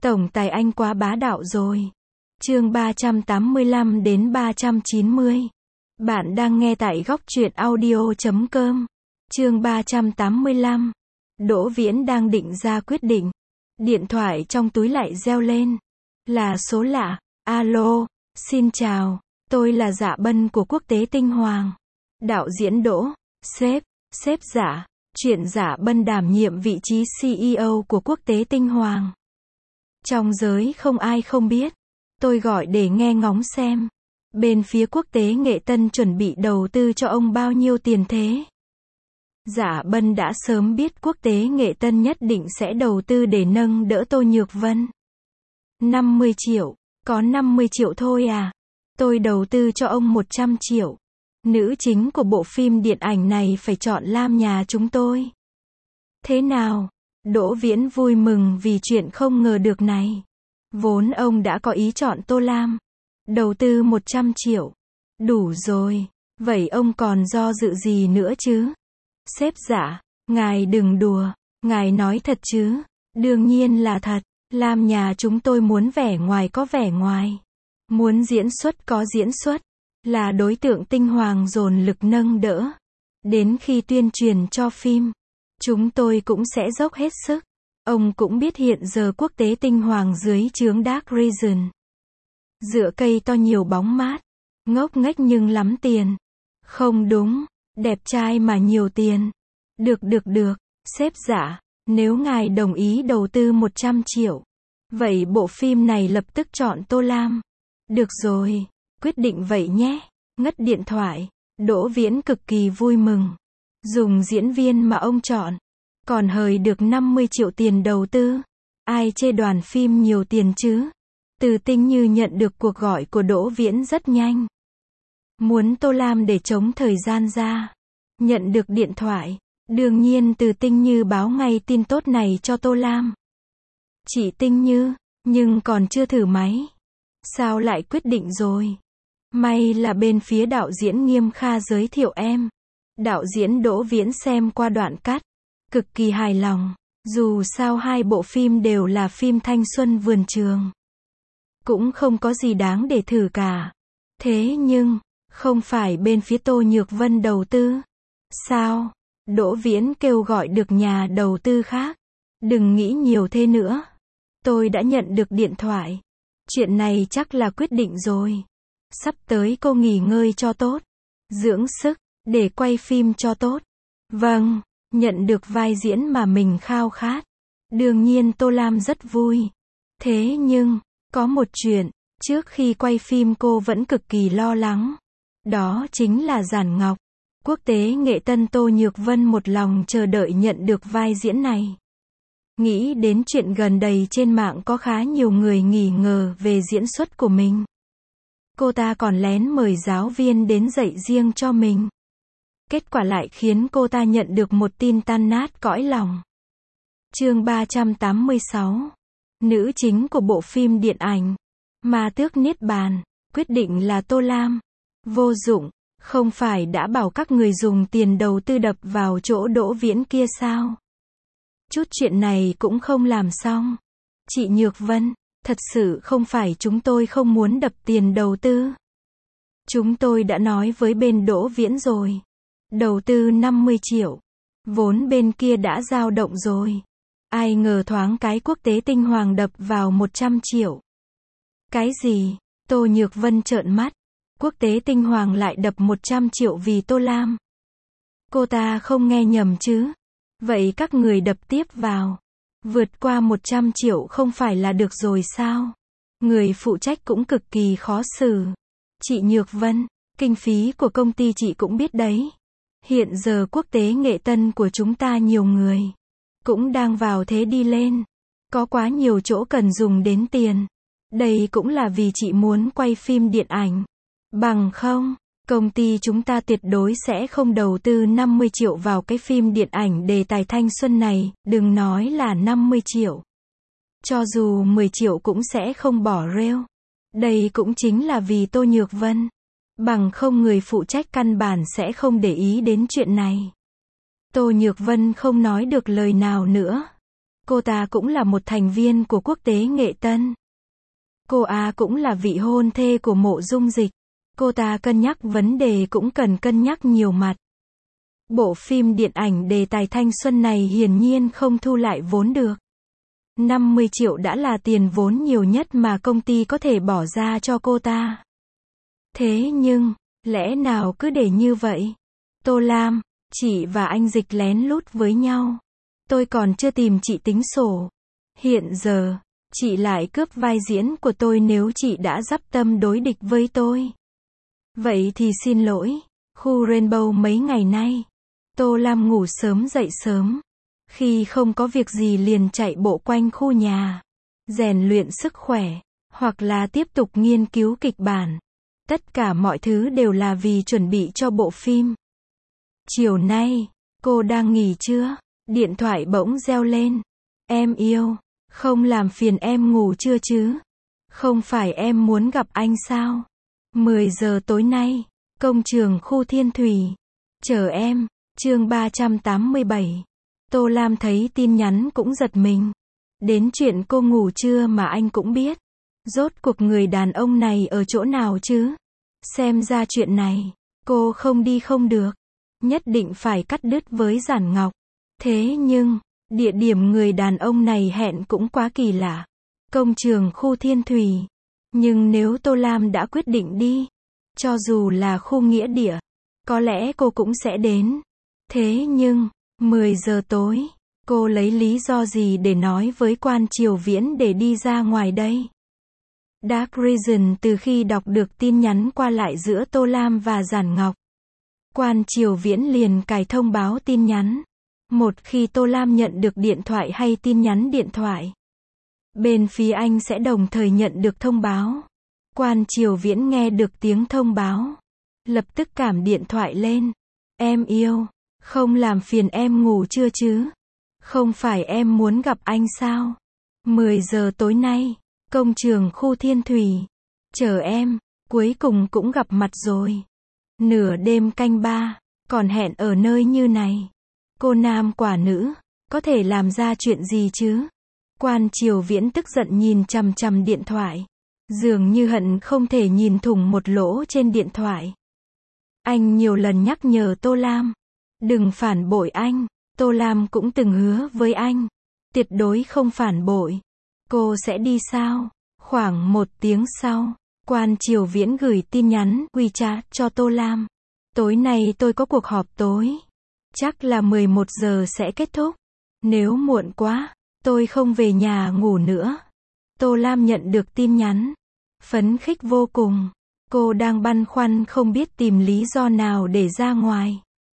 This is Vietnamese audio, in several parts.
Tổng tài anh quá bá đạo rồi. Chương 385 đến 390. Bạn đang nghe tại góc truyện audio.com. Chương 385. Đỗ Viễn đang định ra quyết định. Điện thoại trong túi lại reo lên. Là số lạ. Alo, xin chào. Tôi là Dạ Bân của Quốc tế Tinh Hoàng. Đạo diễn Đỗ. Sếp Dạ. Chuyện Dạ Bân đảm nhiệm vị trí CEO của Quốc tế Tinh Hoàng. Trong giới không ai không biết. Tôi gọi để nghe ngóng xem. Bên phía Quốc tế Nghệ Tân chuẩn bị đầu tư cho ông bao nhiêu tiền thế? Dạ Bân đã sớm biết Quốc tế Nghệ Tân nhất định sẽ đầu tư để nâng đỡ Tô Nhược Vân. 50 triệu. Có 50 triệu thôi à? Tôi đầu tư cho ông 100 triệu. Nữ chính của bộ phim điện ảnh này phải chọn Lam nhà chúng tôi. Thế nào? Đỗ Viễn vui mừng vì chuyện không ngờ được này. Vốn ông đã có ý chọn Tô Lam. Đầu tư 100 triệu. Đủ rồi. Vậy ông còn do dự gì nữa chứ? Sếp Dạ, ngài đừng đùa. Ngài nói thật chứ? Đương nhiên là thật. Lam nhà chúng tôi muốn vẻ ngoài có vẻ ngoài. Muốn diễn xuất có diễn xuất. Là đối tượng Tinh Hoàng dồn lực nâng đỡ. Đến khi tuyên truyền cho phim, chúng tôi cũng sẽ dốc hết sức. Ông cũng biết hiện giờ Quốc tế Tinh Hoàng dưới trướng Dark Region. Dựa cây to nhiều bóng mát. Ngốc nghếch nhưng lắm tiền. Không đúng. Đẹp trai mà nhiều tiền. Được. Sếp Dạ, nếu ngài đồng ý đầu tư 100 triệu. Vậy bộ phim này lập tức chọn Tô Lam. Được rồi. Quyết định vậy nhé. Ngắt điện thoại. Đỗ Viễn cực kỳ vui mừng. Dùng diễn viên mà ông chọn. Còn hời được 50 triệu tiền đầu tư. Ai chê đoàn phim nhiều tiền chứ? Từ Tinh Như nhận được cuộc gọi của Đỗ Viễn rất nhanh. Muốn Tô Lam để chống thời gian ra. Nhận được điện thoại. Đương nhiên Từ Tinh Như báo ngay tin tốt này cho Tô Lam. Chị Tinh Như, nhưng còn chưa thử máy. Sao lại quyết định rồi? May là bên phía đạo diễn Nghiêm Kha giới thiệu em. Đạo diễn Đỗ Viễn xem qua đoạn cắt. Cực kỳ hài lòng. Dù sao hai bộ phim đều là phim thanh xuân vườn trường. Cũng không có gì đáng để thử cả. Thế nhưng, không phải bên phía Tô Nhược Vân đầu tư. Sao? Đỗ Viễn kêu gọi được nhà đầu tư khác. Đừng nghĩ nhiều thế nữa. Tôi đã nhận được điện thoại. Chuyện này chắc là quyết định rồi. Sắp tới cô nghỉ ngơi cho tốt. Dưỡng sức, để quay phim cho tốt. Vâng, nhận được vai diễn mà mình khao khát. Đương nhiên Tô Lam rất vui. Thế nhưng, có một chuyện, trước khi quay phim cô vẫn cực kỳ lo lắng. Đó chính là Giản Ngọc. Quốc tế Nghệ Tân Tô Nhược Vân một lòng chờ đợi nhận được vai diễn này. Nghĩ đến chuyện gần đây trên mạng có khá nhiều người nghi ngờ về diễn xuất của mình. Cô ta còn lén mời giáo viên đến dạy riêng cho mình. Kết quả lại khiến cô ta nhận được một tin tan nát cõi lòng. Chương 386. Nữ chính của bộ phim điện ảnh Ma Tước Niết Bàn, quyết định là Tô Lam. Vô dụng, không phải đã bảo các người dùng tiền đầu tư đập vào chỗ Đỗ Viễn kia sao? Chút chuyện này cũng không làm xong. Chị Nhược Vân, thật sự không phải chúng tôi không muốn đập tiền đầu tư. Chúng tôi đã nói với bên Đỗ Viễn rồi. Đầu tư 50 triệu. Vốn bên kia đã dao động rồi. Ai ngờ thoáng cái Quốc tế Tinh Hoàng đập vào 100 triệu. Cái gì? Tô Nhược Vân trợn mắt. Quốc tế Tinh Hoàng lại đập 100 triệu vì Tô Lam. Cô ta không nghe nhầm chứ? Vậy các người đập tiếp vào. Vượt qua 100 triệu không phải là được rồi sao? Người phụ trách cũng cực kỳ khó xử. Chị Nhược Vân, kinh phí của công ty chị cũng biết đấy. Hiện giờ Quốc tế Nghệ Tân của chúng ta nhiều người. Cũng đang vào thế đi lên. Có quá nhiều chỗ cần dùng đến tiền. Đây cũng là vì chị muốn quay phim điện ảnh. Bằng không, công ty chúng ta tuyệt đối sẽ không đầu tư 50 triệu vào cái phim điện ảnh đề tài thanh xuân này, đừng nói là 50 triệu. Cho dù 10 triệu cũng sẽ không bỏ rêu. Đây cũng chính là vì Tô Nhược Vân. Bằng không người phụ trách căn bản sẽ không để ý đến chuyện này. Tô Nhược Vân không nói được lời nào nữa. Cô ta cũng là một thành viên của Quốc tế Nghệ Tân. Cô A cũng là vị hôn thê của Mộ Dung Dịch. Cô ta cân nhắc vấn đề cũng cần cân nhắc nhiều mặt. Bộ phim điện ảnh đề tài thanh xuân này hiển nhiên không thu lại vốn được. 50 triệu đã là tiền vốn nhiều nhất mà công ty có thể bỏ ra cho cô ta. Thế nhưng, lẽ nào cứ để như vậy? Tô Lam, chị và anh Dịch lén lút với nhau. Tôi còn chưa tìm chị tính sổ. Hiện giờ, chị lại cướp vai diễn của tôi nếu chị đã dắp tâm đối địch với tôi. Vậy thì xin lỗi. Khu Rainbow mấy ngày nay, Tô Lam ngủ sớm dậy sớm. Khi không có việc gì liền chạy bộ quanh khu nhà, rèn luyện sức khỏe, hoặc là tiếp tục nghiên cứu kịch bản. Tất cả mọi thứ đều là vì chuẩn bị cho bộ phim. Chiều nay, cô đang nghỉ chưa? Điện thoại bỗng reo lên. Em yêu, không làm phiền em ngủ trưa chứ? Không phải em muốn gặp anh sao? 10 giờ tối nay, công trường khu Thiên Thủy. Chờ em. Chương 387. Tô Lam thấy tin nhắn cũng giật mình. Đến chuyện cô ngủ trưa mà anh cũng biết. Rốt cuộc người đàn ông này ở chỗ nào chứ? Xem ra chuyện này, cô không đi không được. Nhất định phải cắt đứt với Giản Ngọc. Thế nhưng, địa điểm người đàn ông này hẹn cũng quá kỳ lạ. Công trường khu Thiên Thủy. Nhưng nếu Tô Lam đã quyết định đi, cho dù là khu nghĩa địa, có lẽ cô cũng sẽ đến. Thế nhưng, 10 giờ tối, cô lấy lý do gì để nói với Quan Triều Viễn để đi ra ngoài đây? Dark Reason từ khi đọc được tin nhắn qua lại giữa Tô Lam và Giản Ngọc, Quan Triều Viễn liền cài thông báo tin nhắn. Một khi Tô Lam nhận được điện thoại hay tin nhắn điện thoại, bên phía anh sẽ đồng thời nhận được thông báo. Quan Triều Viễn nghe được tiếng thông báo, lập tức cảm điện thoại lên. Em yêu, không làm phiền em ngủ trưa chứ? Không phải em muốn gặp anh sao? 10 giờ tối nay, công trường khu Thiên Thủy. Chờ em, cuối cùng cũng gặp mặt rồi. Nửa đêm canh 3, còn hẹn ở nơi như này. Cô nam quả nữ, có thể làm ra chuyện gì chứ? Quan Triều Viễn tức giận nhìn chằm chằm điện thoại. Dường như hận không thể nhìn thủng một lỗ trên điện thoại. Anh nhiều lần nhắc nhở Tô Lam. Đừng phản bội anh. Tô Lam cũng từng hứa với anh. Tuyệt đối không phản bội. Cô sẽ đi sao? Khoảng 1 tiếng sau, Quan Triều Viễn gửi tin nhắn WeChat cho Tô Lam. Tối nay tôi có cuộc họp tối. Chắc là 11 giờ sẽ kết thúc. Nếu muộn quá, tôi không về nhà ngủ nữa. Tô Lam nhận được tin nhắn. Phấn khích vô cùng. Cô đang băn khoăn không biết tìm lý do nào để ra ngoài.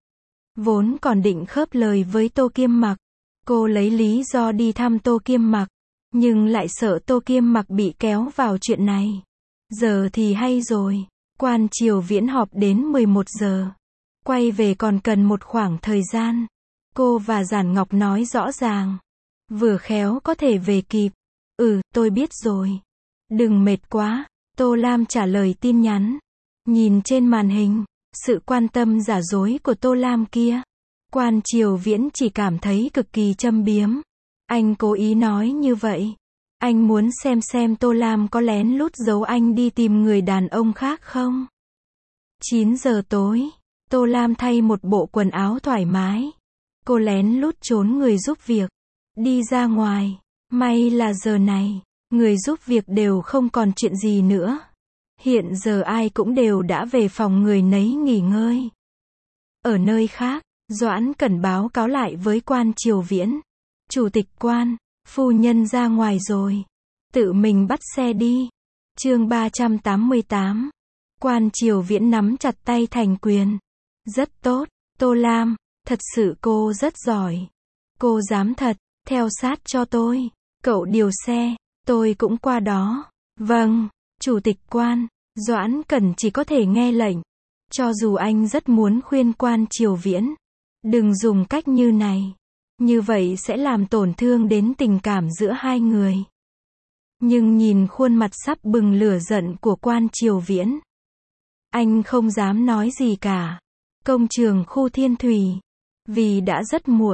Vốn còn định khớp lời với Tô Kiêm Mặc. Cô lấy lý do đi thăm Tô Kiêm Mặc. Nhưng lại sợ Tô Kiêm Mặc bị kéo vào chuyện này. Giờ thì hay rồi. Quan Triều Viễn họp đến 11 giờ. Quay về còn cần một khoảng thời gian. Cô và Giản Ngọc nói rõ ràng. Vừa khéo có thể về kịp. Tôi biết rồi. Đừng mệt quá. Tô Lam trả lời tin nhắn. Nhìn trên màn hình, sự quan tâm giả dối của Tô Lam kia. Quan Triều Viễn chỉ cảm thấy cực kỳ châm biếm. Anh cố ý nói như vậy. Anh muốn xem Tô Lam có lén lút giấu anh đi tìm người đàn ông khác không? 9 giờ tối, Tô Lam thay một bộ quần áo thoải mái. Cô lén lút trốn người giúp việc. Đi ra ngoài. May là giờ này, người giúp việc đều không còn chuyện gì nữa. Hiện giờ ai cũng đều đã về phòng người nấy nghỉ ngơi. Ở nơi khác, Doãn Cẩn báo cáo lại với Quan Triều Viễn. Chủ tịch Quan, phu nhân ra ngoài rồi. Tự mình bắt xe đi. Chương 388. Quan Triều Viễn nắm chặt tay thành quyền. Rất tốt, Tô Lam, thật sự cô rất giỏi. Cô dám thật, theo sát cho tôi. Cậu điều xe, tôi cũng qua đó. Vâng, Chủ tịch Quan. Doãn Cẩn chỉ có thể nghe lệnh. Cho dù anh rất muốn khuyên Quan Triều Viễn, đừng dùng cách như này. Như vậy sẽ làm tổn thương đến tình cảm giữa hai người. Nhưng nhìn khuôn mặt sắp bừng lửa giận của Quan Triều Viễn, anh không dám nói gì cả. Công trường khu Thiên Thủy. Vì đã rất muộn,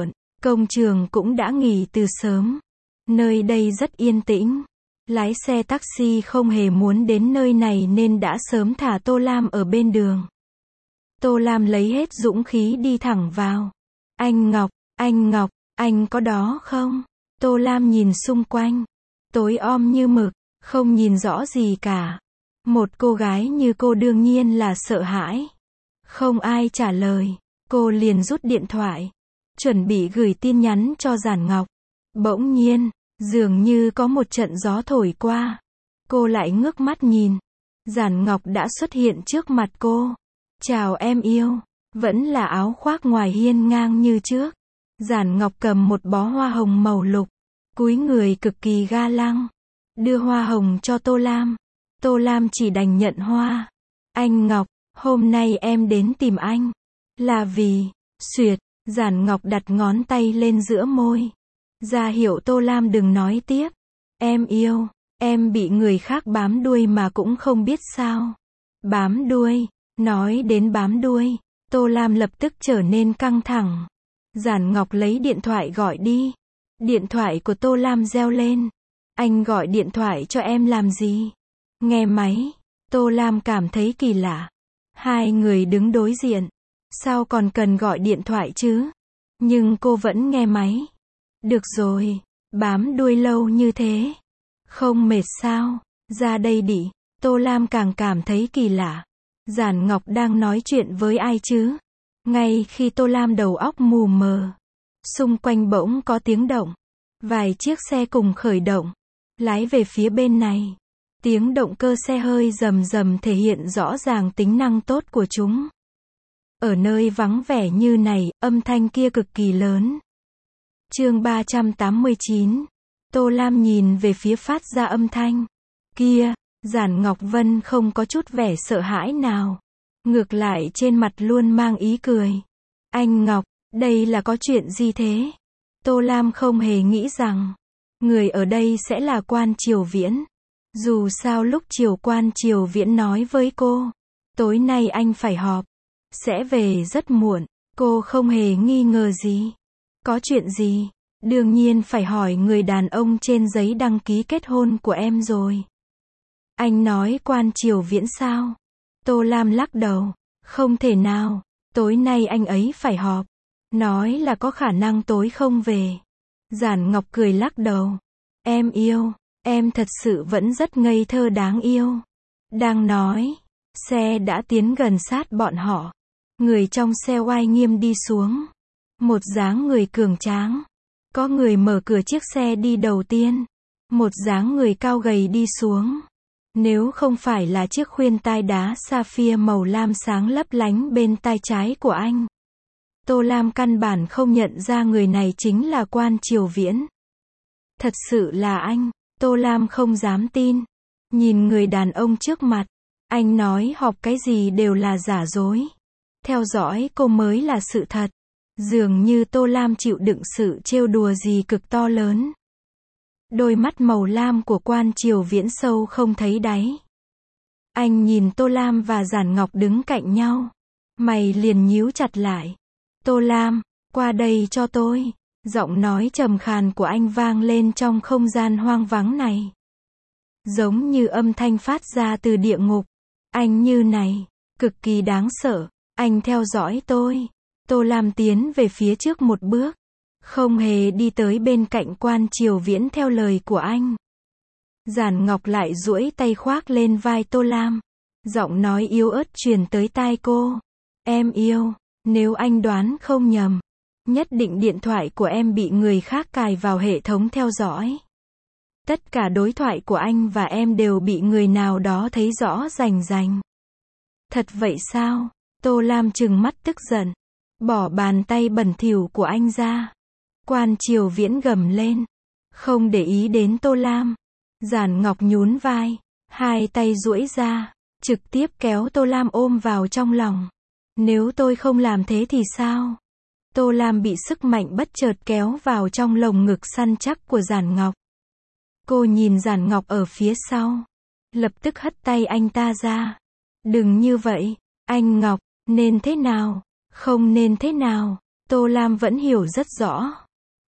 Công trường cũng đã nghỉ từ sớm. Nơi đây rất yên tĩnh. Lái xe taxi không hề muốn đến nơi này nên đã sớm thả Tô Lam ở bên đường. Tô Lam lấy hết dũng khí đi thẳng vào. Anh Ngọc, anh có đó không? Tô Lam nhìn xung quanh. Tối om như mực, không nhìn rõ gì cả. Một cô gái như cô đương nhiên là sợ hãi. Không ai trả lời. Cô liền rút điện thoại. Chuẩn bị gửi tin nhắn cho Giản Ngọc. Bỗng nhiên, dường như có một trận gió thổi qua. Cô lại ngước mắt nhìn. Giản Ngọc đã xuất hiện trước mặt cô. Chào em yêu. Vẫn là áo khoác ngoài hiên ngang như trước. Giản Ngọc cầm một bó hoa hồng màu lục. Cúi người cực kỳ ga lăng. Đưa hoa hồng cho Tô Lam. Tô Lam chỉ đành nhận hoa. Anh Ngọc, hôm nay em đến tìm anh. Là vì, xuyệt, Giản Ngọc đặt ngón tay lên giữa môi. Ra hiệu Tô Lam đừng nói tiếp. Em yêu, em bị người khác bám đuôi mà cũng không biết sao. Bám đuôi, nói đến bám đuôi, Tô Lam lập tức trở nên căng thẳng. Giản Ngọc lấy điện thoại gọi đi. Điện thoại của Tô Lam reo lên. Anh gọi điện thoại cho em làm gì? Nghe máy, Tô Lam cảm thấy kỳ lạ. Hai người đứng đối diện. Sao còn cần gọi điện thoại chứ? Nhưng cô vẫn nghe máy. Được rồi, bám đuôi lâu như thế. Không mệt sao? Ra đây đi. Tô Lam càng cảm thấy kỳ lạ. Giản Ngọc đang nói chuyện với ai chứ? Ngay khi Tô Lam đầu óc mù mờ, xung quanh bỗng có tiếng động. Vài chiếc xe cùng khởi động, lái về phía bên này. Tiếng động cơ xe hơi rầm rầm thể hiện rõ ràng tính năng tốt của chúng. Ở nơi vắng vẻ như này, âm thanh kia cực kỳ lớn. Chương 389. Tô Lam nhìn về phía phát ra âm thanh kia. Giản Ngọc Vân không có chút vẻ sợ hãi nào. Ngược lại trên mặt luôn mang ý cười. Anh Ngọc, đây là có chuyện gì thế? Tô Lam không hề nghĩ rằng người ở đây sẽ là Quan Triều Viễn. Dù sao lúc chiều Quan Triều Viễn nói với cô, tối nay anh phải họp, sẽ về rất muộn. Cô không hề nghi ngờ gì. Có chuyện gì? Đương nhiên phải hỏi người đàn ông trên giấy đăng ký kết hôn của em rồi. Anh nói Quan Triều Viễn sao? Tô Lam lắc đầu. Không thể nào, tối nay anh ấy phải họp. Nói là có khả năng tối không về. Giản Ngọc cười lắc đầu. Em yêu, em thật sự vẫn rất ngây thơ đáng yêu. Đang nói, xe đã tiến gần sát bọn họ. Người trong xe oai nghiêm đi xuống. Một dáng người cường tráng. Có người mở cửa chiếc xe đi đầu tiên. Một dáng người cao gầy đi xuống. Nếu không phải là chiếc khuyên tai đá sapphire màu lam sáng lấp lánh bên tai trái của anh, Tô Lam căn bản không nhận ra người này chính là Quan Triều Viễn. Thật sự là anh. Tô Lam không dám tin. Nhìn người đàn ông trước mặt. Anh nói họp cái gì đều là giả dối. Theo dõi cô mới là sự thật. Dường như Tô Lam chịu đựng sự trêu đùa gì cực to lớn. Đôi mắt màu lam của Quan Triều Viễn sâu không thấy đáy. Anh nhìn Tô Lam và Giản Ngọc đứng cạnh nhau. Mày liền nhíu chặt lại. Tô Lam, qua đây cho tôi. Giọng nói trầm khàn của anh vang lên trong không gian hoang vắng này. Giống như âm thanh phát ra từ địa ngục. Anh như này, cực kỳ đáng sợ. Anh theo dõi tôi. Tô Lam tiến về phía trước một bước. Không hề đi tới bên cạnh Quan Triều Viễn theo lời của anh. Giản Ngọc lại duỗi tay khoác lên vai Tô Lam. Giọng nói yếu ớt truyền tới tai cô. Em yêu, nếu anh đoán không nhầm, nhất định điện thoại của em bị người khác cài vào hệ thống theo dõi. Tất cả đối thoại của anh và em đều bị người nào đó thấy rõ rành rành. Thật vậy sao? Tô Lam trừng mắt tức giận. Bỏ bàn tay bẩn thỉu của anh ra. Quan Triều Viễn gầm lên. Không để ý đến Tô Lam. Giản Ngọc nhún vai. Hai tay duỗi ra. Trực tiếp kéo Tô Lam ôm vào trong lòng. Nếu tôi không làm thế thì sao? Tô Lam bị sức mạnh bất chợt kéo vào trong lồng ngực săn chắc của Giản Ngọc. Cô nhìn Giản Ngọc ở phía sau. Lập tức hất tay anh ta ra. Đừng như vậy. Anh Ngọc, nên thế nào? Không nên thế nào? Tô Lam vẫn hiểu rất rõ.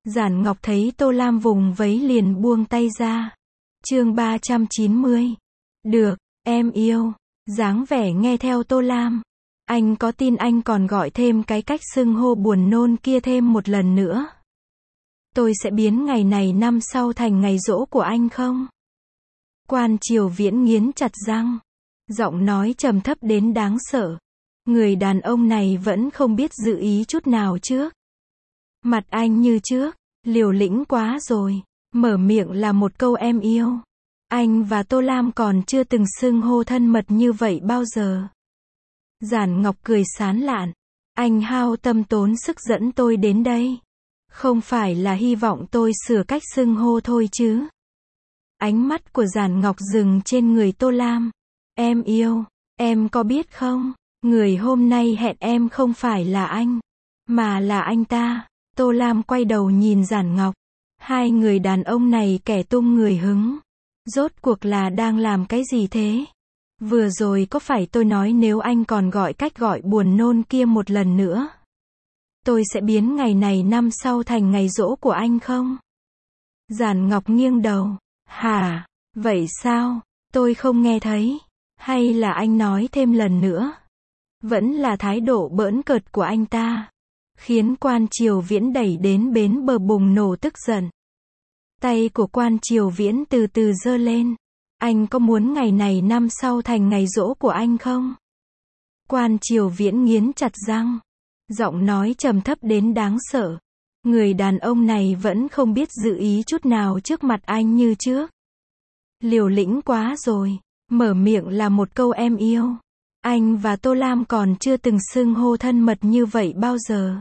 Giản Ngọc thấy Tô Lam vùng vẫy liền buông tay ra. Chương 390. Được, em yêu. Dáng vẻ nghe theo Tô Lam. Anh có tin anh còn gọi thêm cái cách xưng hô buồn nôn kia thêm một lần nữa? Tôi sẽ biến ngày này năm sau thành ngày giỗ của anh không? Quan Triều Viễn nghiến chặt răng. Giọng nói trầm thấp đến đáng sợ. Người đàn ông này vẫn không biết dự ý chút nào trước. Mặt anh như trước, liều lĩnh quá rồi. Mở miệng là một câu em yêu. Anh và Tô Lam còn chưa từng xưng hô thân mật như vậy bao giờ. Giản Ngọc cười sán lạn. Anh hao tâm tốn sức dẫn tôi đến đây. Không phải là hy vọng tôi sửa cách xưng hô thôi chứ. Ánh mắt của Giản Ngọc dừng trên người Tô Lam. Em yêu, em có biết không, người hôm nay hẹn em không phải là anh, mà là anh ta. Tô Lam quay đầu nhìn Giản Ngọc. Hai người đàn ông này kẻ tung người hứng. Rốt cuộc là đang làm cái gì thế? Vừa rồi có phải tôi nói nếu anh còn gọi cách gọi buồn nôn kia một lần nữa, tôi sẽ biến ngày này năm sau thành ngày giỗ của anh không? Giản Ngọc nghiêng đầu. Hả? Vậy sao? Tôi không nghe thấy. Hay là anh nói thêm lần nữa? Vẫn là thái độ bỡn cợt của anh ta, khiến Quan Triều Viễn đẩy đến bến bờ bùng nổ tức giận. Tay của Quan Triều Viễn từ từ giơ lên. Anh có muốn ngày này năm sau thành ngày giỗ của anh không? Quan Triều Viễn nghiến chặt răng. Giọng nói trầm thấp đến đáng sợ. Người đàn ông này vẫn không biết dự ý chút nào trước mặt anh như trước. Liều lĩnh quá rồi. Mở miệng là một câu em yêu. Anh và Tô Lam còn chưa từng xưng hô thân mật như vậy bao giờ.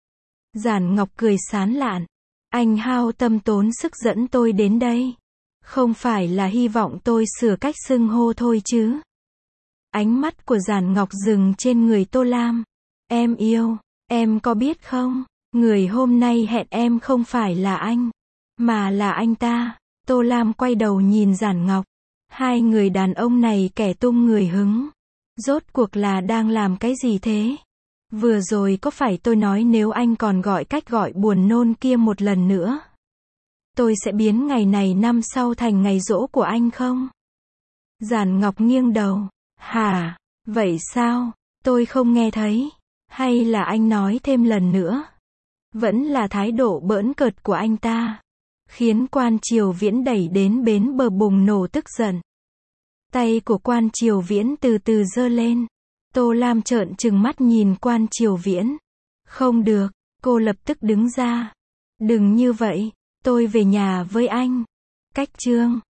Giản Ngọc cười sán lạn. Anh hao tâm tốn sức dẫn tôi đến đây. Không phải là hy vọng tôi sửa cách xưng hô thôi chứ. Ánh mắt của Giản Ngọc dừng trên người Tô Lam. Em yêu, em có biết không, người hôm nay hẹn em không phải là anh, mà là anh ta. Tô Lam quay đầu nhìn Giản Ngọc. Hai người đàn ông này kẻ tung người hứng. Rốt cuộc là đang làm cái gì thế? Vừa rồi có phải tôi nói nếu anh còn gọi cách gọi buồn nôn kia một lần nữa, tôi sẽ biến ngày này năm sau thành ngày giỗ của anh không? Giản Ngọc nghiêng đầu. Hả? Vậy sao? Tôi không nghe thấy. Hay là anh nói thêm lần nữa? Vẫn là thái độ bỡn cợt của anh ta, khiến Quan Triều Viễn đẩy đến bến bờ bùng nổ tức giận. Tay của Quan Triều Viễn từ từ giơ lên. Tô Lam trợn trừng mắt nhìn Quan Triều Viễn. Không được, cô lập tức đứng ra. Đừng như vậy, tôi về nhà với anh. Cách chương